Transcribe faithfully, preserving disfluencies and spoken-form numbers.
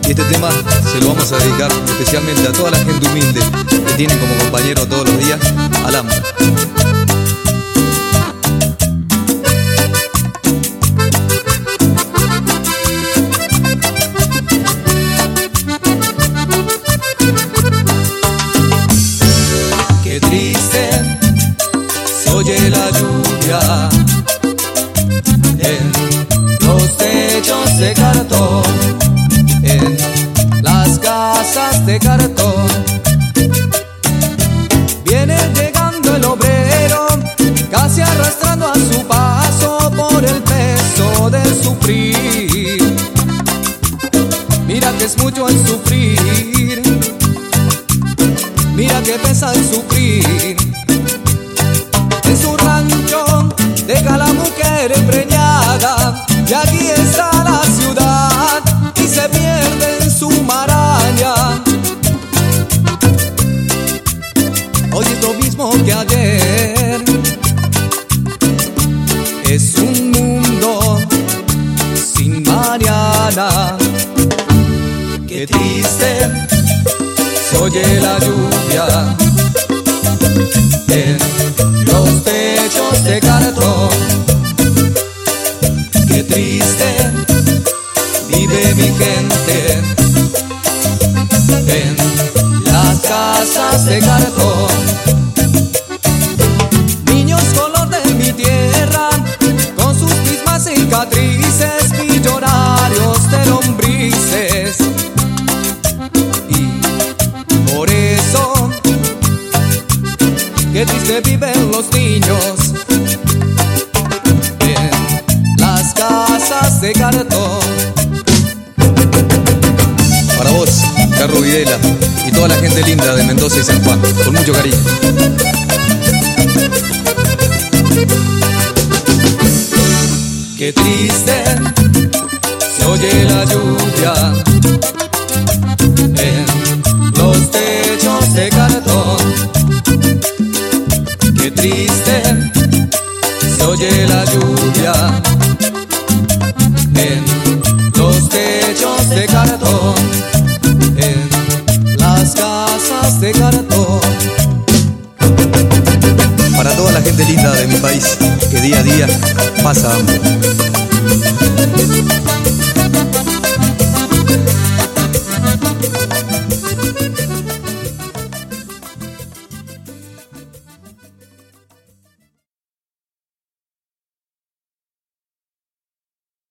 Y este tema se lo vamos a dedicar especialmente a toda la gente humilde que tienen como compañero todos los días al hambre. Qué triste se oye la lluvia en los techos de cartón, en las casas de cartón. Viene llegando el obrero, casi arrastrando a su paso por el peso de sufrir. Mira que es mucho el sufrir, mira que pesa el sufrir. En su rancho deja a la mujer empreñada, y aquí está la ciudad y se pierde en su maraña. Hoy es lo mismo que ayer, es un mundo sin mañana. Qué triste se oye la lluvia en los techos de cartón. Qué triste vive mi gente en las casas de cartón. Niños color de mi tierra, con sus mismas cicatrices, millonarios de lombrices. Y por eso, qué triste viven los niños en las casas de cartón. Para vos, Carlos Videla, y toda la gente linda de Mendoza y San Juan, con mucho cariño. Qué triste se oye la lluvia en los techos de cartón. Qué triste se oye la lluvia en los techos de cartón, en las casas de cartón. Para toda la gente linda de mi país que día a día pasa hambre.